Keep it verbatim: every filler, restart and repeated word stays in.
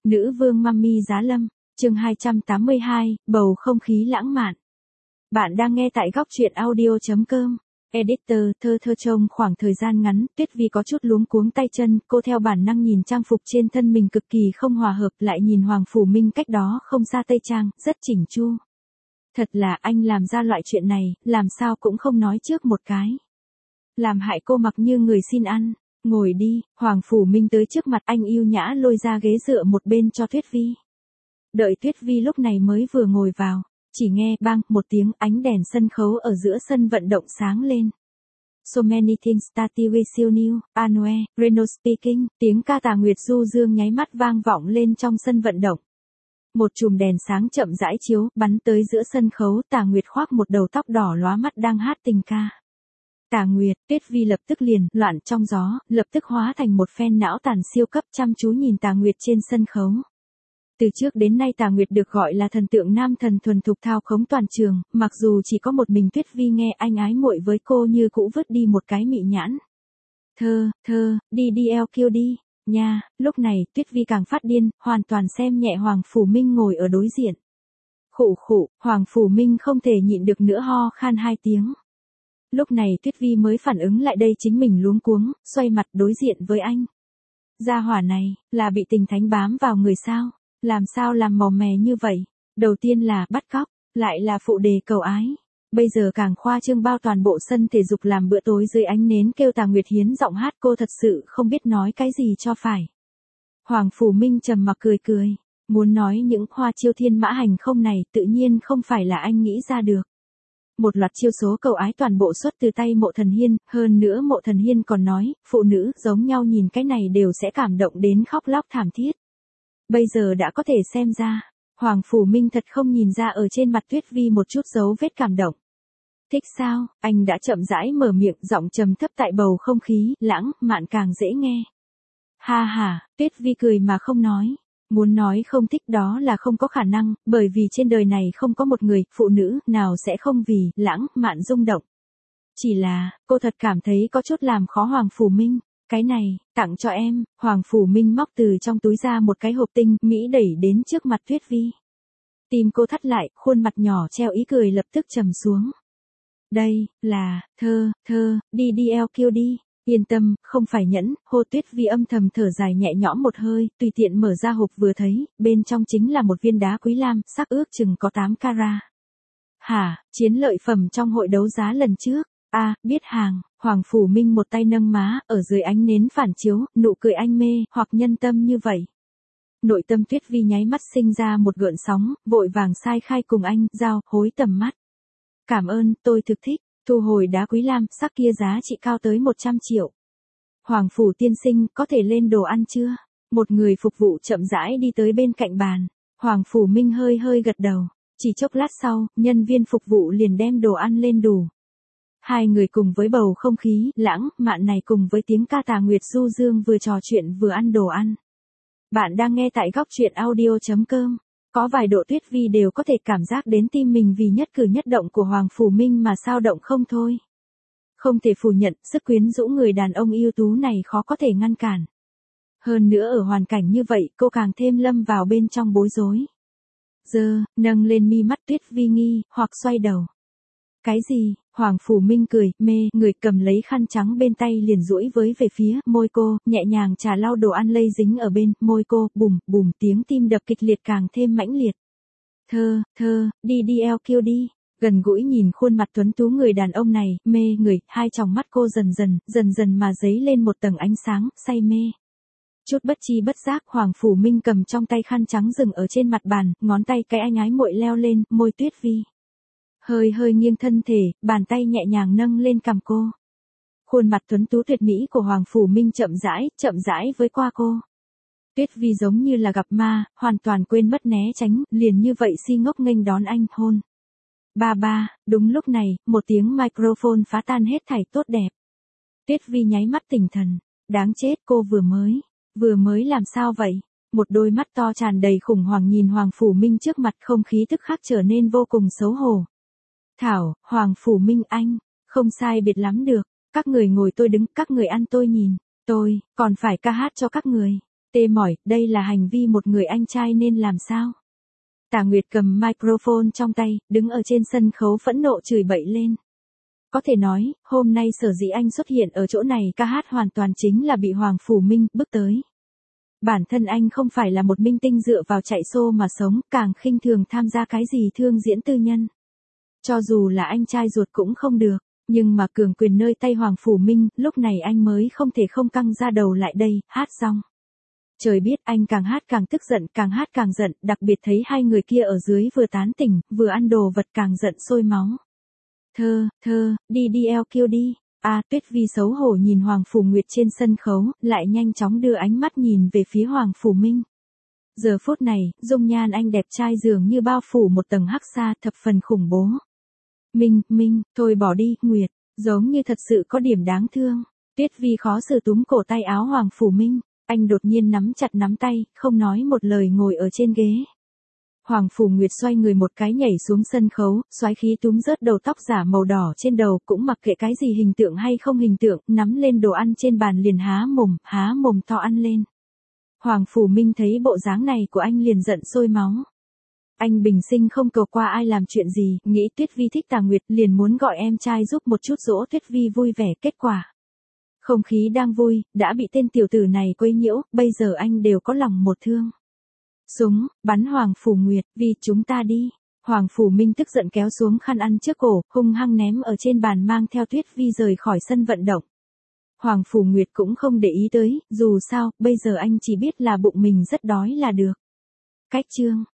Nữ vương Mummy Giá Lâm, chương hai trăm tám mươi hai, bầu không khí lãng mạn. Bạn đang nghe tại góc truyện audio.com. Editor, thơ thơ trong khoảng thời gian ngắn, Tuyết Vi có chút luống cuống tay chân, cô theo bản năng nhìn trang phục trên thân mình cực kỳ không hòa hợp, lại nhìn Hoàng Phủ Minh cách đó không xa Tây Trang, rất chỉnh chu. Thật là anh làm ra loại chuyện này, làm sao cũng không nói trước một cái. Làm hại cô mặc như người xin ăn. Ngồi đi, Hoàng Phủ Minh tới trước mặt anh yêu nhã lôi ra ghế dựa một bên cho Tuyết Vi. Đợi Tuyết Vi lúc này mới vừa ngồi vào, chỉ nghe bang một tiếng ánh đèn sân khấu ở giữa sân vận động sáng lên. So many things that we still new, Anue, Reno speaking, tiếng ca Tà Nguyệt du dương nháy mắt vang vọng lên trong sân vận động. Một chùm đèn sáng chậm rãi chiếu, bắn tới giữa sân khấu, Tà Nguyệt khoác một đầu tóc đỏ lóa mắt đang hát tình ca. Tà Nguyệt, Tuyết Vi lập tức liền, loạn trong gió, lập tức hóa thành một phen não tàn siêu cấp chăm chú nhìn Tà Nguyệt trên sân khấu. Từ trước đến nay Tà Nguyệt được gọi là thần tượng nam thần thuần thục thao khống toàn trường, mặc dù chỉ có một mình Tuyết Vi nghe anh ái muội với cô như cũ vứt đi một cái mị nhãn. Thơ, thơ, đi đi eo kêu đi, nha, lúc này Tuyết Vi càng phát điên, hoàn toàn xem nhẹ Hoàng Phủ Minh ngồi ở đối diện. Khụ khụ, Hoàng Phủ Minh không thể nhịn được nữa ho khan hai tiếng. Lúc này Tuyết Vi mới phản ứng lại đây chính mình luống cuống, xoay mặt đối diện với anh. Gia hỏa này, là bị tình thánh bám vào người sao? Làm sao làm màu mè như vậy? Đầu tiên là bắt cóc, lại là phụ đề cầu ái. Bây giờ càng khoa trương bao toàn bộ sân thể dục làm bữa tối dưới ánh nến kêu Tà Nguyệt hiến giọng hát, cô thật sự không biết nói cái gì cho phải. Hoàng Phủ Minh trầm mặc cười cười, muốn nói những hoa chiêu thiên mã hành không này tự nhiên không phải là anh nghĩ ra được. Một loạt chiêu số cầu ái toàn bộ xuất từ tay Mộ Thần Hiên, hơn nữa Mộ Thần Hiên còn nói, phụ nữ giống nhau nhìn cái này đều sẽ cảm động đến khóc lóc thảm thiết. Bây giờ đã có thể xem ra, Hoàng Phủ Minh thật không nhìn ra ở trên mặt Tuyết Vi một chút dấu vết cảm động. Thích sao? Anh đã chậm rãi mở miệng, giọng trầm thấp tại bầu không khí, lãng mạn càng dễ nghe. Ha ha, Tuyết Vi cười mà không nói. Muốn nói không thích đó là không có khả năng, bởi vì trên đời này không có một người, phụ nữ, nào sẽ không vì, lãng, mạn rung động. Chỉ là, cô thật cảm thấy có chút làm khó Hoàng Phủ Minh. Cái này, tặng cho em, Hoàng Phủ Minh móc từ trong túi ra một cái hộp tinh, Mỹ đẩy đến trước mặt Tuyết Vi. Tim cô thắt lại, khuôn mặt nhỏ treo ý cười lập tức trầm xuống. Đây, là, thơ, thơ, đi đi eo kêu đi. Yên tâm, không phải nhẫn, hô Tuyết Vi âm thầm thở dài nhẹ nhõm một hơi, tùy tiện mở ra hộp vừa thấy, bên trong chính là một viên đá quý lam, sắc ước chừng có tám carat. Hả, chiến lợi phẩm trong hội đấu giá lần trước, a à, biết hàng, Hoàng Phủ Minh một tay nâng má, ở dưới ánh nến phản chiếu, nụ cười anh mê, hoặc nhân tâm như vậy. Nội tâm Tuyết Vi nháy mắt sinh ra một gợn sóng, vội vàng sai khai cùng anh, giao, hối tầm mắt. Cảm ơn, tôi thực thích. Thu hồi đá quý lam, sắc kia giá trị cao tới một trăm triệu. Hoàng Phủ tiên sinh, có thể lên đồ ăn chưa? Một người phục vụ chậm rãi đi tới bên cạnh bàn. Hoàng Phủ Minh hơi hơi gật đầu. Chỉ chốc lát sau, nhân viên phục vụ liền đem đồ ăn lên đủ. Hai người cùng với bầu không khí, lãng, mạn này cùng với tiếng ca Tà Nguyệt du dương vừa trò chuyện vừa ăn đồ ăn. Bạn đang nghe tại góc truyện audio.com. Có vài độ Tuyết Vi đều có thể cảm giác đến tim mình vì nhất cử nhất động của Hoàng Phủ Minh mà sao động không thôi. Không thể phủ nhận, sức quyến rũ người đàn ông ưu tú này khó có thể ngăn cản. Hơn nữa ở hoàn cảnh như vậy, cô càng thêm lâm vào bên trong bối rối. Giờ, nâng lên mi mắt Tuyết Vi nghi, hoặc xoay đầu. Cái gì? Hoàng Phủ Minh cười, mê, người cầm lấy khăn trắng bên tay liền duỗi với về phía môi cô, nhẹ nhàng trà lau đồ ăn lây dính ở bên môi cô, bùm, bùm, tiếng tim đập kịch liệt càng thêm mãnh liệt. Thơ, thơ, đi đi eo kêu đi. Gần gũi nhìn khuôn mặt tuấn tú người đàn ông này, mê người, hai tròng mắt cô dần dần, dần dần mà dấy lên một tầng ánh sáng, say mê. Chút bất chi bất giác, Hoàng Phủ Minh cầm trong tay khăn trắng dừng ở trên mặt bàn, ngón tay cái anh ái muội leo lên, môi Tuyết Vi. Hơi hơi nghiêng thân thể, bàn tay nhẹ nhàng nâng lên cằm cô. Khuôn mặt tuấn tú tuyệt mỹ của Hoàng Phủ Minh chậm rãi, chậm rãi với qua cô. Tuyết Vi giống như là gặp ma, hoàn toàn quên mất né tránh, liền như vậy si ngốc nghênh đón anh, hôn. Ba ba, đúng lúc này, một tiếng microphone phá tan hết thảy tốt đẹp. Tuyết Vi nháy mắt tỉnh thần, đáng chết, cô vừa mới, vừa mới làm sao vậy? Một đôi mắt to tràn đầy khủng hoảng nhìn Hoàng Phủ Minh trước mặt, không khí tức khắc trở nên vô cùng xấu hổ. Thảo, Hoàng Phủ Minh anh, không sai biệt lắm được, các người ngồi tôi đứng, các người ăn tôi nhìn, tôi, còn phải ca hát cho các người. Tê mỏi, đây là hành vi một người anh trai nên làm sao? Tả Nguyệt cầm microphone trong tay, đứng ở trên sân khấu phẫn nộ chửi bậy lên. Có thể nói, hôm nay sở dĩ anh xuất hiện ở chỗ này ca hát hoàn toàn chính là bị Hoàng Phủ Minh bức tới. Bản thân anh không phải là một minh tinh dựa vào chạy show mà sống, càng khinh thường tham gia cái gì thương diễn tư nhân. Cho dù là anh trai ruột cũng không được, nhưng mà cường quyền nơi tay Hoàng Phủ Minh, lúc này anh mới không thể không căng ra đầu lại đây, hát xong. Trời biết anh càng hát càng tức giận, càng hát càng giận, đặc biệt thấy hai người kia ở dưới vừa tán tỉnh, vừa ăn đồ vật càng giận sôi máu. Thơ, thơ, đi đi eo kêu đi. A Tuyết Vi xấu hổ nhìn Hoàng Phủ Nguyệt trên sân khấu, lại nhanh chóng đưa ánh mắt nhìn về phía Hoàng Phủ Minh. Giờ phút này, dung nhan anh đẹp trai dường như bao phủ một tầng hắc xa thập phần khủng bố. Minh, Minh, thôi bỏ đi, Nguyệt, giống như thật sự có điểm đáng thương. Tuyết Vi khó xử túm cổ tay áo Hoàng Phủ Minh, anh đột nhiên nắm chặt nắm tay, không nói một lời ngồi ở trên ghế. Hoàng Phủ Nguyệt xoay người một cái nhảy xuống sân khấu, xoáy khí túm rớt đầu tóc giả màu đỏ trên đầu, cũng mặc kệ cái gì hình tượng hay không hình tượng, nắm lên đồ ăn trên bàn liền há mồm, há mồm to ăn lên. Hoàng Phủ Minh thấy bộ dáng này của anh liền giận sôi máu. Anh bình sinh không cầu qua ai làm chuyện gì, nghĩ Tuyết Vi thích Tà Nguyệt liền muốn gọi em trai giúp một chút dỗ Tuyết Vi vui vẻ, kết quả. Không khí đang vui, đã bị tên tiểu tử này quấy nhiễu, bây giờ anh đều có lòng một thương. Súng, bắn Hoàng Phủ Nguyệt, vì chúng ta đi. Hoàng Phủ Minh tức giận kéo xuống khăn ăn trước cổ, hung hăng ném ở trên bàn mang theo Tuyết Vi rời khỏi sân vận động. Hoàng Phủ Nguyệt cũng không để ý tới, dù sao, bây giờ anh chỉ biết là bụng mình rất đói là được. Cách chương.